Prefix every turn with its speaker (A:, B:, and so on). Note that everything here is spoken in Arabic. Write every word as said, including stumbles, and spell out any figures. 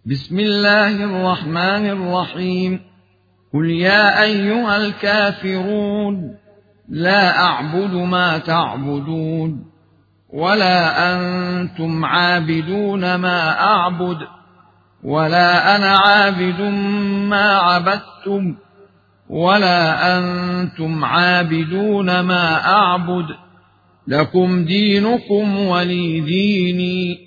A: بسم الله الرحمن الرحيم. قل يا أيها الكافرون لا أعبد ما تعبدون ولا أنتم عابدون ما أعبد ولا أنا عابد ما عبدتم ولا أنتم عابدون ما أعبد لكم دينكم ولي ديني.